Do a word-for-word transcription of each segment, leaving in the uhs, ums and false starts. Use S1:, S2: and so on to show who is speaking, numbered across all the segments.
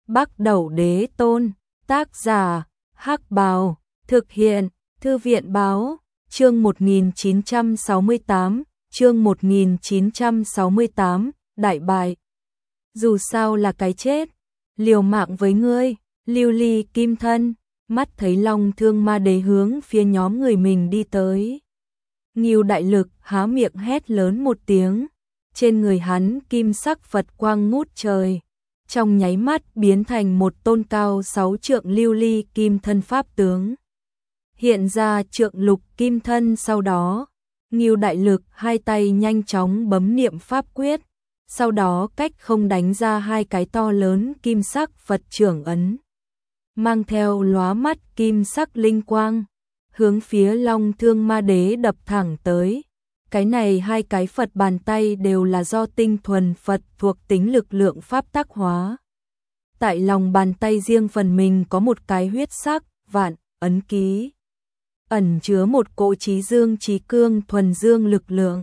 S1: Bắc Đẩu Đế Tôn, tác giả, Hắc Bào, thực hiện, Thư viện Báo, chương một nghìn chín trăm sáu mươi tám, chương một nghìn chín trăm sáu mươi tám, đại bại. Dù sao là cái chết, liều mạng với ngươi, Lưu Ly Kim Thân, mắt thấy Long Thương Ma Đế hướng phía nhóm người mình đi tới. Ngưu Đại Lực há miệng hét lớn một tiếng, trên người hắn kim sắc Phật quang ngút trời, trong nháy mắt biến thành một tôn cao sáu trượng lưu ly kim thân pháp tướng. Hiện ra trượng lục kim thân, sau đó, Ngưu Đại Lực hai tay nhanh chóng bấm niệm pháp quyết, sau đó cách không đánh ra hai cái to lớn kim sắc Phật trưởng ấn, mang theo lóa mắt kim sắc linh quang, hướng phía Long Thương Ma Đế đập thẳng tới. Cái này hai cái Phật bàn tay đều là do tinh thuần Phật thuộc tính lực lượng pháp tác hóa. Tại lòng bàn tay riêng phần mình có một cái huyết sắc vạn ấn ký, ẩn chứa một cỗ trí dương trí cương thuần dương lực lượng.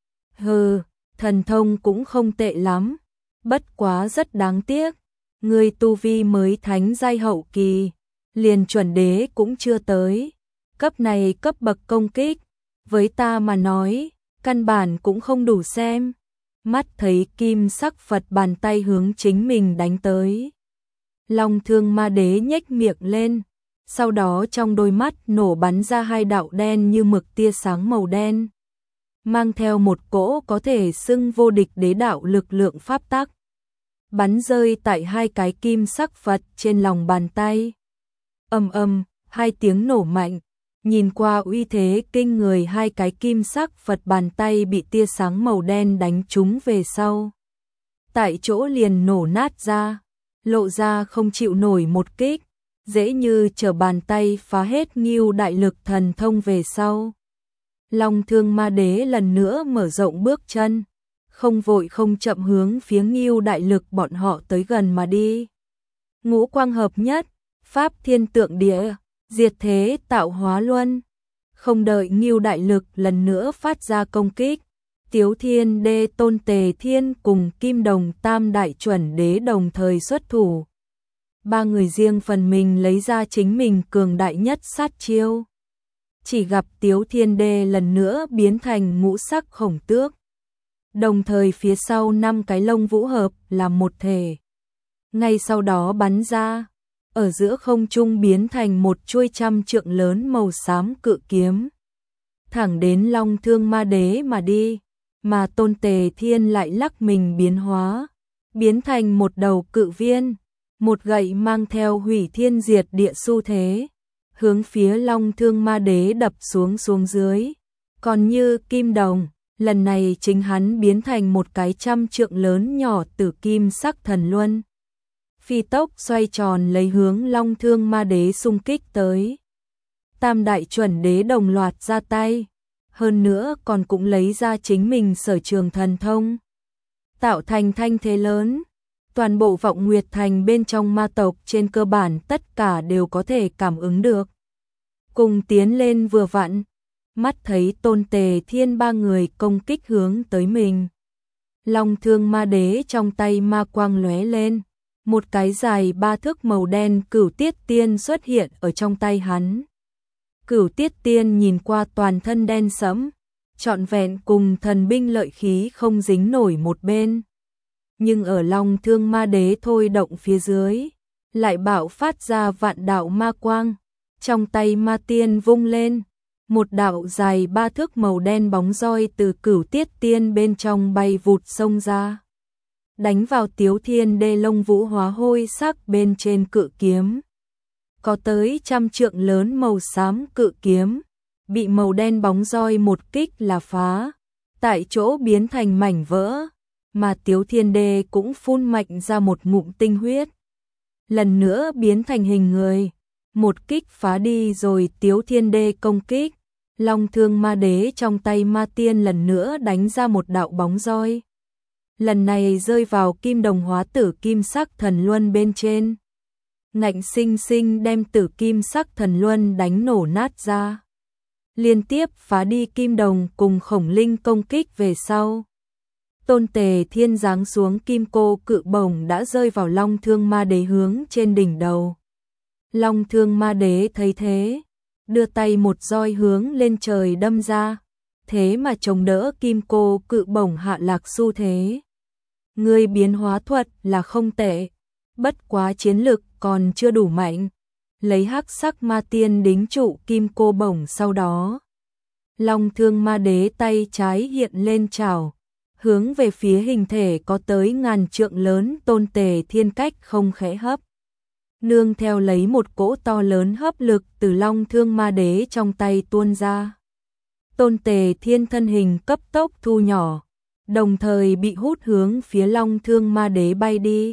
S1: Hừ, thần thông cũng không tệ lắm, bất quá rất đáng tiếc, người tu vi mới thánh giai hậu kỳ, liền chuẩn đế cũng chưa tới. Cấp này cấp bậc công kích, với ta mà nói, căn bản cũng không đủ xem. Mắt thấy kim sắc Phật bàn tay hướng chính mình đánh tới, Long Thương Ma Đế nhếch miệng lên, sau đó trong đôi mắt nổ bắn ra hai đạo đen như mực tia sáng màu đen, mang theo một cỗ có thể xưng vô địch đế đạo lực lượng pháp tắc, bắn rơi tại hai cái kim sắc Phật trên lòng bàn tay. Ầm ầm, hai tiếng nổ mạnh. Nhìn qua uy thế kinh người, hai cái kim sắc Phật bàn tay bị tia sáng màu đen đánh trúng về sau, tại chỗ liền nổ nát ra, lộ ra không chịu nổi một kích, dễ như trở bàn tay phá hết Ngưu Đại Lực thần thông về sau. Long Thương Ma Đế lần nữa mở rộng bước chân, không vội không chậm hướng phía Ngưu Đại Lực bọn họ tới gần mà đi. Ngũ quang hợp nhất, pháp thiên tượng địa, diệt thế tạo hóa luân. Không đợi Ngưu Đại Lực lần nữa phát ra công kích, Tiếu Thiên Đế Tôn Tề Thiên cùng Kim Đồng Tam Đại Chuẩn Đế đồng thời xuất thủ. Ba người riêng phần mình lấy ra chính mình cường đại nhất sát chiêu. Chỉ gặp Tiếu Thiên Đế lần nữa biến thành ngũ sắc khổng tước, đồng thời phía sau năm cái lông vũ hợp làm một thể, ngay sau đó bắn ra, ở giữa không trung biến thành một chuôi trăm trượng lớn màu xám cự kiếm, thẳng đến Long Thương Ma Đế mà đi. Mà Tôn Tề Thiên lại lắc mình biến hóa, biến thành một đầu cự viên, một gậy mang theo hủy thiên diệt địa xu thế, hướng phía Long Thương Ma Đế đập xuống xuống dưới. Còn như Kim Đồng, lần này chính hắn biến thành một cái trăm trượng lớn nhỏ tử kim sắc thần luân, phi tốc xoay tròn lấy hướng Long Thương Ma Đế xung kích tới. Tam Đại Chuẩn Đế đồng loạt ra tay, hơn nữa còn cũng lấy ra chính mình sở trường thần thông, tạo thành thanh thế lớn. Toàn bộ Vọng Nguyệt Thành bên trong ma tộc trên cơ bản tất cả đều có thể cảm ứng được, cùng tiến lên vừa vặn. Mắt thấy Tôn Tề Thiên ba người công kích hướng tới mình, Long Thương Ma Đế trong tay ma quang lóe lên, một cái dài ba thước màu đen Cửu Tiết Tiên xuất hiện ở trong tay hắn. Cửu Tiết Tiên nhìn qua toàn thân đen sẫm, trọn vẹn cùng thần binh lợi khí không dính nổi một bên. Nhưng ở Long Thương Ma Đế thôi động phía dưới, lại bạo phát ra vạn đạo ma quang, trong tay ma tiên vung lên, một đạo dài ba thước màu đen bóng roi từ Cửu Tiết Tiên bên trong bay vụt xông ra, đánh vào Tiếu Thiên Đế lông vũ hóa hôi sắc bên trên cự kiếm. Có tới trăm trượng lớn màu xám cự kiếm, bị màu đen bóng roi một kích là phá, tại chỗ biến thành mảnh vỡ, mà Tiếu Thiên Đế cũng phun mạnh ra một ngụm tinh huyết, lần nữa biến thành hình người, một kích phá đi rồi Tiếu Thiên Đế công kích. Long Thương Ma Đế trong tay ma tiên lần nữa đánh ra một đạo bóng roi, lần này rơi vào Kim Đồng hóa tử kim sắc thần luân bên trên, ngạnh sinh sinh đem tử kim sắc thần luân đánh nổ nát ra, liên tiếp phá đi Kim Đồng cùng Khổng Linh công kích về sau. Tôn Tề Thiên giáng xuống kim cô cự bổng đã rơi vào Long Thương Ma Đế hướng trên đỉnh đầu. Long Thương Ma Đế thấy thế, đưa tay một roi hướng lên trời đâm ra, thế mà chống đỡ kim cô cự bổng hạ lạc xu thế. Người biến hóa thuật là không tệ, bất quá chiến lực còn chưa đủ mạnh. Lấy hắc sắc ma tiên đính trụ kim cô bổng sau đó. Long Thương Ma Đế tay trái hiện lên chảo, hướng về phía hình thể có tới ngàn trượng lớn Tôn Tề Thiên cách không khẽ hấp. Nương theo lấy một cỗ to lớn hấp lực từ Long Thương Ma Đế trong tay tuôn ra. Tôn Tề Thiên thân hình cấp tốc thu nhỏ, đồng thời bị hút hướng phía Long Thương Ma Đế bay đi.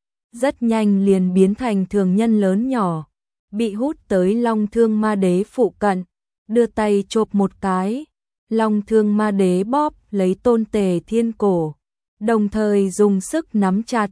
S1: Rất nhanh liền biến thành thường nhân lớn nhỏ, bị hút tới Long Thương Ma Đế phụ cận, đưa tay chộp một cái. Long Thương Ma Đế bóp lấy Tôn Tề Thiên cổ, đồng thời dùng sức nắm chặt.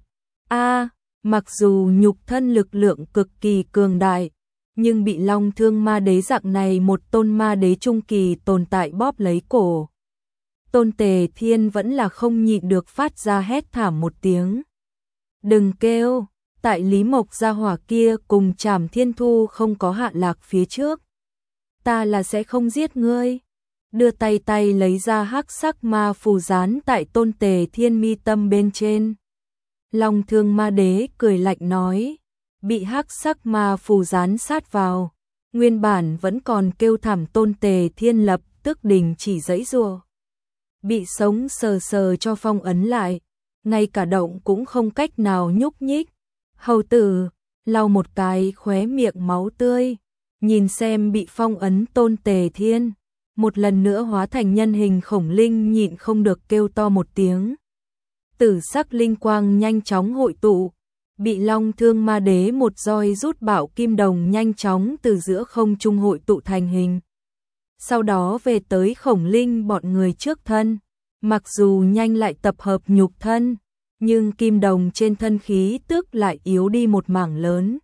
S1: A, mặc dù nhục thân lực lượng cực kỳ cường đại, nhưng bị Long Thương Ma Đế dạng này một tôn ma đế trung kỳ tồn tại bóp lấy cổ. Tôn Tề Thiên vẫn là không nhịn được phát ra hét thảm một tiếng. Đừng kêu, tại Lý Mộc gia hỏa kia cùng Trảm Thiên Thu không có hạ lạc phía trước. Ta là sẽ không giết ngươi. Đưa tay tay lấy ra hắc sắc ma phù dán tại Tôn Tề Thiên mi tâm bên trên. Long Thương Ma Đế cười lạnh nói, bị hắc sắc ma phù dán sát vào, nguyên bản vẫn còn kêu thảm Tôn Tề Thiên lập tức đình chỉ giãy giụa. Bị sống sờ sờ cho phong ấn lại, ngay cả động cũng không cách nào nhúc nhích. Hầu tử, lau một cái khóe miệng máu tươi, nhìn xem bị phong ấn Tôn Tề Thiên, một lần nữa hóa thành nhân hình khổng linh nhịn không được kêu to một tiếng. Tử sắc linh quang nhanh chóng hội tụ, bị Long Thương Ma Đế một roi rút bạo kim đồng nhanh chóng từ giữa không trung hội tụ thành hình. Sau đó về tới khổng linh bọn người trước thân, mặc dù nhanh lại tập hợp nhục thân, nhưng kim đồng trên thân khí tức lại yếu đi một mảng lớn.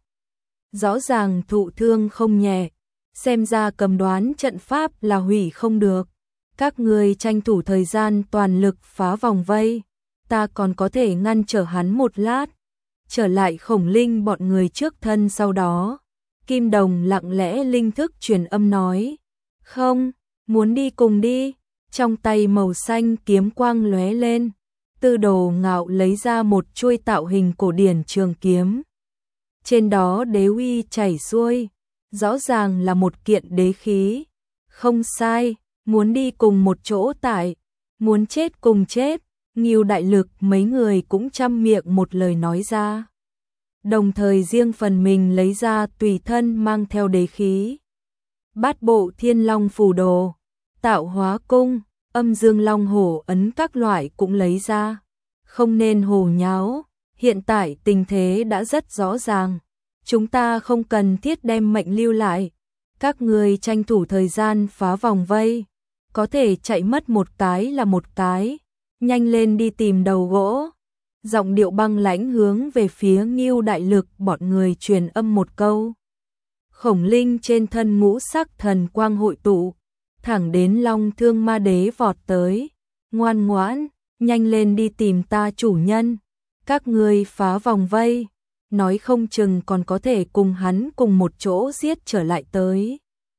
S1: Rõ ràng thụ thương không nhẹ, xem ra cầm đoán trận pháp là hủy không được. Các người tranh thủ thời gian toàn lực phá vòng vây, ta còn có thể ngăn trở hắn một lát. Trở lại khổng linh bọn người trước thân sau đó, kim đồng lặng lẽ linh thức truyền âm nói, không, muốn đi cùng đi. Trong tay màu xanh kiếm quang lóe lên, Tư Đồ Ngạo lấy ra một chuôi tạo hình cổ điển trường kiếm. Trên đó đế uy chảy xuôi, rõ ràng là một kiện đế khí. Không sai, muốn đi cùng một chỗ tại, muốn chết cùng chết. Ngưu Đại Lực mấy người cũng trăm miệng một lời nói ra. Đồng thời riêng phần mình lấy ra tùy thân mang theo đế khí. Bát bộ Thiên Long phù đồ, Tạo Hóa cung, Âm Dương Long hổ ấn các loại cũng lấy ra. Không nên hồ nháo, hiện tại tình thế đã rất rõ ràng. Chúng ta không cần thiết đem mệnh lưu lại. Các người tranh thủ thời gian phá vòng vây, có thể chạy mất một cái là một cái. Nhanh lên đi tìm đầu gỗ. Giọng điệu băng lãnh hướng về phía Ngưu Đại Lực bọn người truyền âm một câu. Khổng linh trên thân ngũ sắc thần quang hội tụ, thẳng đến Long Thương Ma Đế vọt tới. Ngoan ngoãn, nhanh lên đi tìm ta chủ nhân. Các ngươi phá vòng vây, nói không chừng còn có thể cùng hắn cùng một chỗ giết trở lại tới.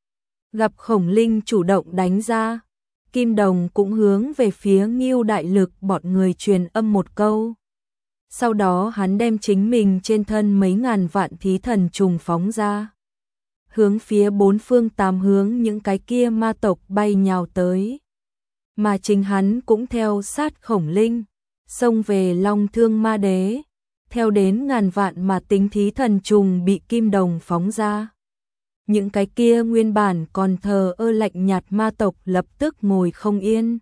S1: Gặp khổng linh chủ động đánh ra, Kim Đồng cũng hướng về phía Ngưu Đại Lực bọn người truyền âm một câu. Sau đó hắn đem chính mình trên thân mấy ngàn vạn thí thần trùng phóng ra, hướng phía bốn phương tám hướng những cái kia ma tộc bay nhào tới. Mà chính hắn cũng theo sát khổng linh, xông về Long Thương Ma Đế, theo đến ngàn vạn mà tính thí thần trùng bị Kim Đồng phóng ra. Những cái kia nguyên bản còn thờ ơ lạnh nhạt ma tộc lập tức ngồi không yên.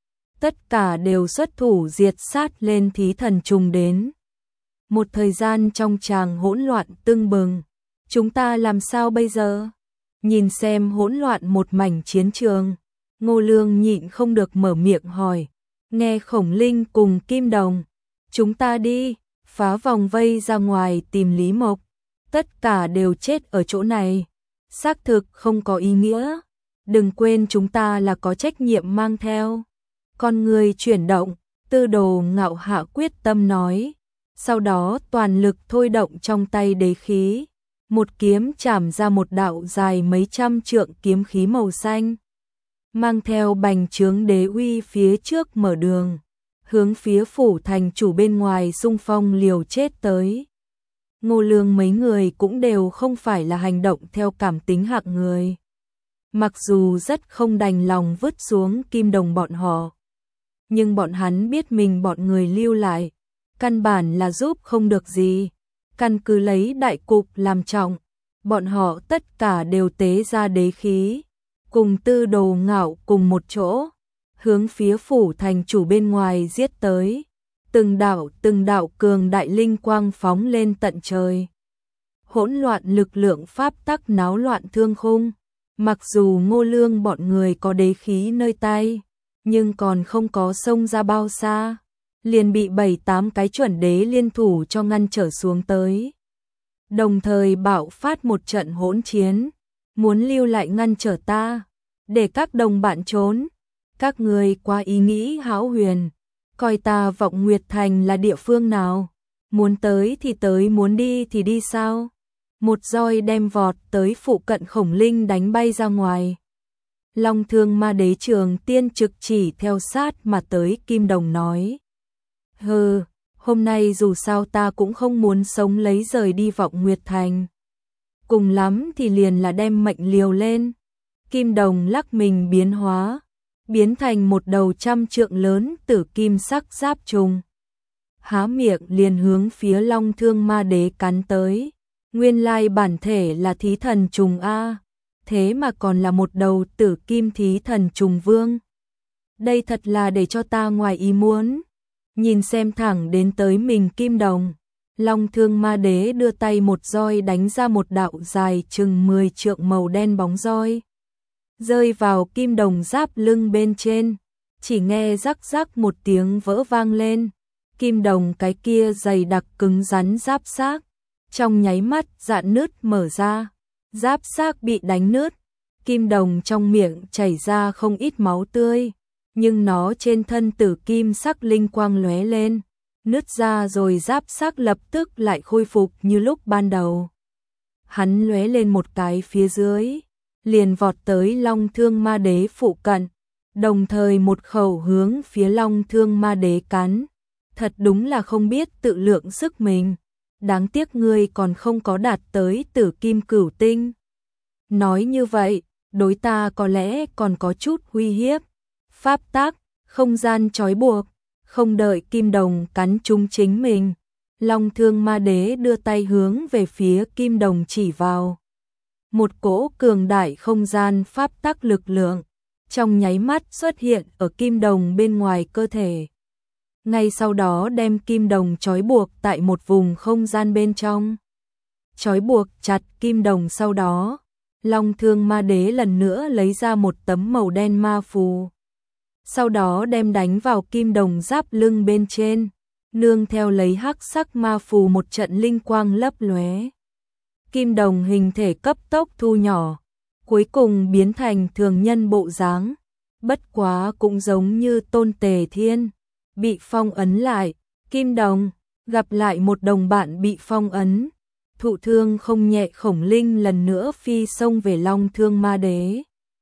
S1: Tất cả đều xuất thủ diệt sát lên thí thần trùng đến. Một thời gian trong tràng hỗn loạn tưng bừng. Chúng ta làm sao bây giờ? Nhìn xem hỗn loạn một mảnh chiến trường, Ngô Lương nhịn không được mở miệng hỏi. Nghe khổng linh cùng Kim Đồng, chúng ta đi, phá vòng vây ra ngoài tìm Lý Mộc. Tất cả đều chết ở chỗ này. Xác thực không có ý nghĩa. Đừng quên chúng ta là có trách nhiệm mang theo. Con người chuyển động, Tư Đồ Ngạo hạ quyết tâm nói, sau đó toàn lực thôi động trong tay đế khí, một kiếm chảm ra một đạo dài mấy trăm trượng kiếm khí màu xanh, mang theo bành trướng đế uy phía trước mở đường, hướng phía phủ thành chủ bên ngoài xung phong liều chết tới. Ngô Lương mấy người cũng đều không phải là hành động theo cảm tính hạng người. Mặc dù rất không đành lòng vứt xuống Kim Đồng bọn họ, nhưng bọn hắn biết mình bọn người lưu lại, căn bản là giúp không được gì. Căn cứ lấy đại cục làm trọng, bọn họ tất cả đều tế ra đế khí, cùng Tư Đồ Ngạo cùng một chỗ, hướng phía phủ thành chủ bên ngoài giết tới. Từng đạo từng đạo cường đại linh quang phóng lên tận trời. Hỗn loạn lực lượng pháp tắc náo loạn thương khung. Mặc dù Ngô Lương bọn người có đế khí nơi tay, nhưng còn không có xông ra bao xa, liền bị bảy tám cái chuẩn đế liên thủ cho ngăn trở xuống tới. Đồng thời bạo phát một trận hỗn chiến, muốn lưu lại ngăn trở ta, để các đồng bạn trốn. Các người quá ý nghĩ hão huyền, coi ta Vọng Nguyệt Thành là địa phương nào, muốn tới thì tới, muốn đi thì đi sao? Một roi đem vọt tới phụ cận Khổng Linh đánh bay ra ngoài. Long Thương Ma Đế Trường Tiên trực chỉ theo sát mà tới. Kim Đồng nói, hừ, hôm nay dù sao ta cũng không muốn sống lấy rời đi Vọng Nguyệt Thành, cùng lắm thì liền là đem mệnh liều lên. Kim Đồng lắc mình biến hóa, biến thành một đầu trăm trượng lớn tử kim sắc giáp trùng, há miệng liền hướng phía Long Thương Ma Đế cắn tới. Nguyên lai bản thể là thí thần trùng a, thế mà còn là một đầu tử kim thí thần trùng vương. Đây thật là để cho ta ngoài ý muốn. Nhìn xem thẳng đến tới mình Kim Đồng, Long Thương Ma Đế đưa tay một roi đánh ra một đạo dài chừng mười trượng màu đen bóng roi, rơi vào Kim Đồng giáp lưng bên trên, chỉ nghe rắc rắc một tiếng vỡ vang lên. Kim Đồng cái kia dày đặc cứng rắn giáp xác, trong nháy mắt rạn nứt mở ra, giáp xác bị đánh nứt, Kim Đồng trong miệng chảy ra không ít máu tươi, nhưng nó trên thân tử kim sắc linh quang lóe lên, nứt ra rồi giáp xác lập tức lại khôi phục như lúc ban đầu. Hắn lóe lên một cái phía dưới, liền vọt tới Long Thương Ma Đế phụ cận, đồng thời một khẩu hướng phía Long Thương Ma Đế cắn. Thật đúng là không biết tự lượng sức mình. Đáng tiếc ngươi còn không có đạt tới tử kim cửu tinh. Nói như vậy, đối ta có lẽ còn có chút uy hiếp. Pháp tắc, không gian trói buộc, không đợi Kim Đồng cắn trúng chính mình, Long Thương Ma Đế đưa tay hướng về phía Kim Đồng chỉ vào. Một cỗ cường đại không gian pháp tắc lực lượng, trong nháy mắt xuất hiện ở Kim Đồng bên ngoài cơ thể. Ngay sau đó đem Kim Đồng trói buộc tại một vùng không gian bên trong. Trói buộc chặt Kim Đồng sau đó, Long Thương Ma Đế lần nữa lấy ra một tấm màu đen ma phù. Sau đó đem đánh vào Kim Đồng giáp lưng bên trên, nương theo lấy hắc sắc ma phù một trận linh quang lấp lóe. Kim Đồng hình thể cấp tốc thu nhỏ, cuối cùng biến thành thường nhân bộ dáng, bất quá cũng giống như Tôn Tề Thiên, bị phong ấn lại. Kim Đồng gặp lại một đồng bạn bị phong ấn, thụ thương không nhẹ. Khổng Linh lần nữa phi xông về Long Thương Ma Đế.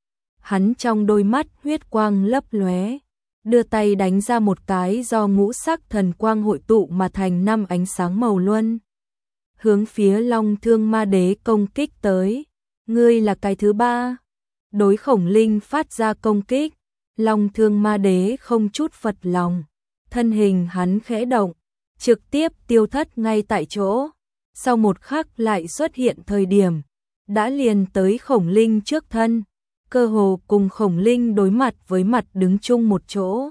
S1: Hắn trong đôi mắt huyết quang lấp lóe, đưa tay đánh ra một cái do ngũ sắc thần quang hội tụ mà thành năm ánh sáng màu luân, hướng phía Long Thương Ma Đế công kích tới. Ngươi là cái thứ ba. Đối Khổng Linh phát ra công kích, Long Thương Ma Đế không chút phật lòng, thân hình hắn khẽ động, trực tiếp tiêu thất ngay tại chỗ. Sau một khắc lại xuất hiện thời điểm, đã liền tới Khổng Linh trước thân, cơ hồ cùng Khổng Linh đối mặt với mặt đứng chung một chỗ.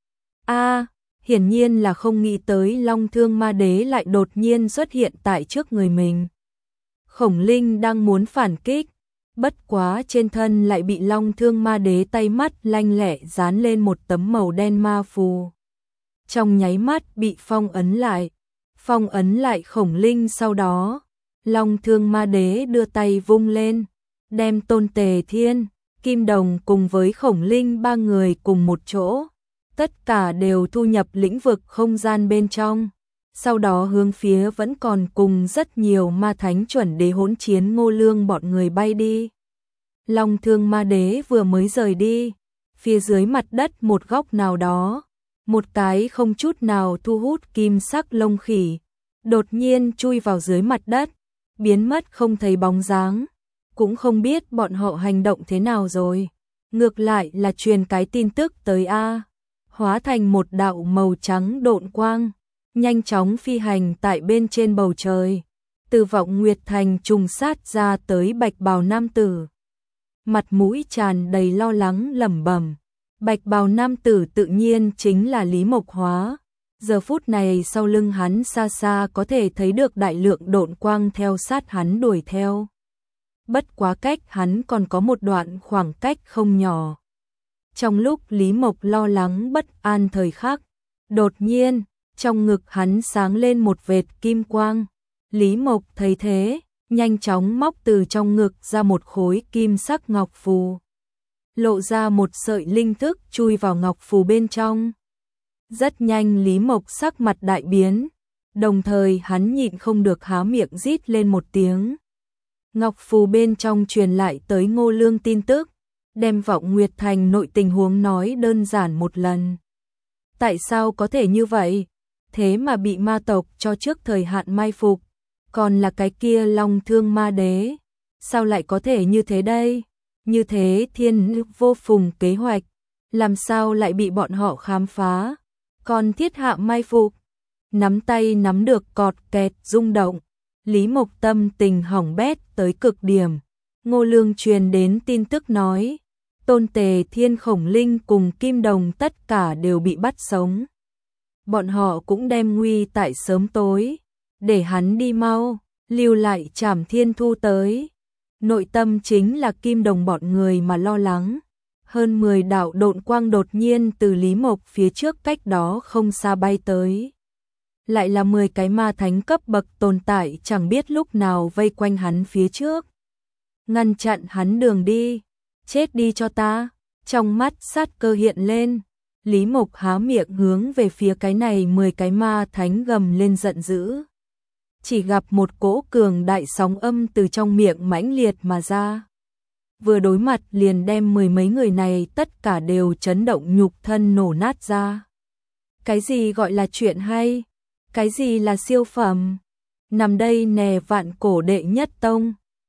S1: A, hiển nhiên là không nghĩ tới Long Thương Ma Đế lại đột nhiên xuất hiện tại trước người mình. Khổng Linh đang muốn phản kích, bất quá trên thân lại bị Long Thương Ma Đế tay mắt lanh lẹ dán lên một tấm màu đen ma phù. Trong nháy mắt bị phong ấn lại, phong ấn lại Khổng Linh. Sau đó, Long Thương Ma Đế đưa tay vung lên, đem Tôn Tề Thiên, Kim Đồng cùng với Khổng Linh ba người cùng một chỗ, tất cả đều thu nhập lĩnh vực không gian bên trong. Sau đó hướng phía vẫn còn cùng rất nhiều ma thánh chuẩn đế hỗn chiến Ngô Lương bọn người bay đi. Long Thương Ma Đế vừa mới rời đi, phía dưới mặt đất một góc nào đó, một cái không chút nào thu hút kim sắc lông khỉ, đột nhiên chui vào dưới mặt đất, biến mất không thấy bóng dáng, cũng không biết bọn họ hành động thế nào rồi. Ngược lại là truyền cái tin tức tới a, hóa thành một đạo màu trắng độn quang, nhanh chóng phi hành tại bên trên bầu trời, từ Vọng Nguyệt Thành trùng sát ra tới bạch bào nam tử. Mặt mũi tràn đầy lo lắng lẩm bẩm, bạch bào nam tử tự nhiên chính là Lý Mộc Hóa. Giờ phút này sau lưng hắn xa xa có thể thấy được đại lượng độn quang theo sát hắn đuổi theo. Bất quá cách hắn còn có một đoạn khoảng cách không nhỏ. Trong lúc Lý Mộc lo lắng bất an thời khắc, đột nhiên, trong ngực hắn sáng lên một vệt kim quang. Lý Mộc thấy thế, nhanh chóng móc từ trong ngực ra một khối kim sắc ngọc phù. Lộ ra một sợi linh thức chui vào ngọc phù bên trong. Rất nhanh Lý Mộc sắc mặt đại biến, đồng thời hắn nhịn không được há miệng rít lên một tiếng. Ngọc phù bên trong truyền lại tới Ngô Lương tin tức, đem Vọng Nguyệt Thành nội tình huống nói đơn giản một lần. Tại sao có thể như vậy? Thế mà bị ma tộc cho trước thời hạn mai phục, còn là cái kia Long Thương Ma Đế, sao lại có thể như thế đây? Như thế thiên vô phùng kế hoạch, làm sao lại bị bọn họ khám phá? Còn thiết hạ mai phục, nắm tay nắm được cọt kẹt rung động, Lý Mộc tâm tình hỏng bét tới cực điểm. Ngô Lương truyền đến tin tức nói, Tôn Tề Thiên Khổng Linh cùng Kim Đồng tất cả đều bị bắt sống. Bọn họ cũng đem nguy tại sớm tối, để hắn đi mau, lưu lại Trảm Thiên Thu tới. Nội tâm chính là Kim Đồng bọn người mà lo lắng. Hơn mười đạo độn quang đột nhiên từ Lý Mộc phía trước cách đó không xa bay tới. Lại là mười cái ma thánh cấp bậc tồn tại chẳng biết lúc nào vây quanh hắn phía trước. Ngăn chặn hắn đường đi, chết đi cho ta. Trong mắt sát cơ hiện lên, Lý Mộc há miệng hướng về phía cái này mười cái ma thánh gầm lên giận dữ. Chỉ gặp một cỗ cường đại sóng âm từ trong miệng mãnh liệt mà ra. Vừa đối mặt liền đem mười mấy người này tất cả đều chấn động nhục thân nổ nát ra. Cái gì gọi là chuyện hay? Cái gì là siêu phẩm? Nằm đây nè vạn cổ đệ nhất tông.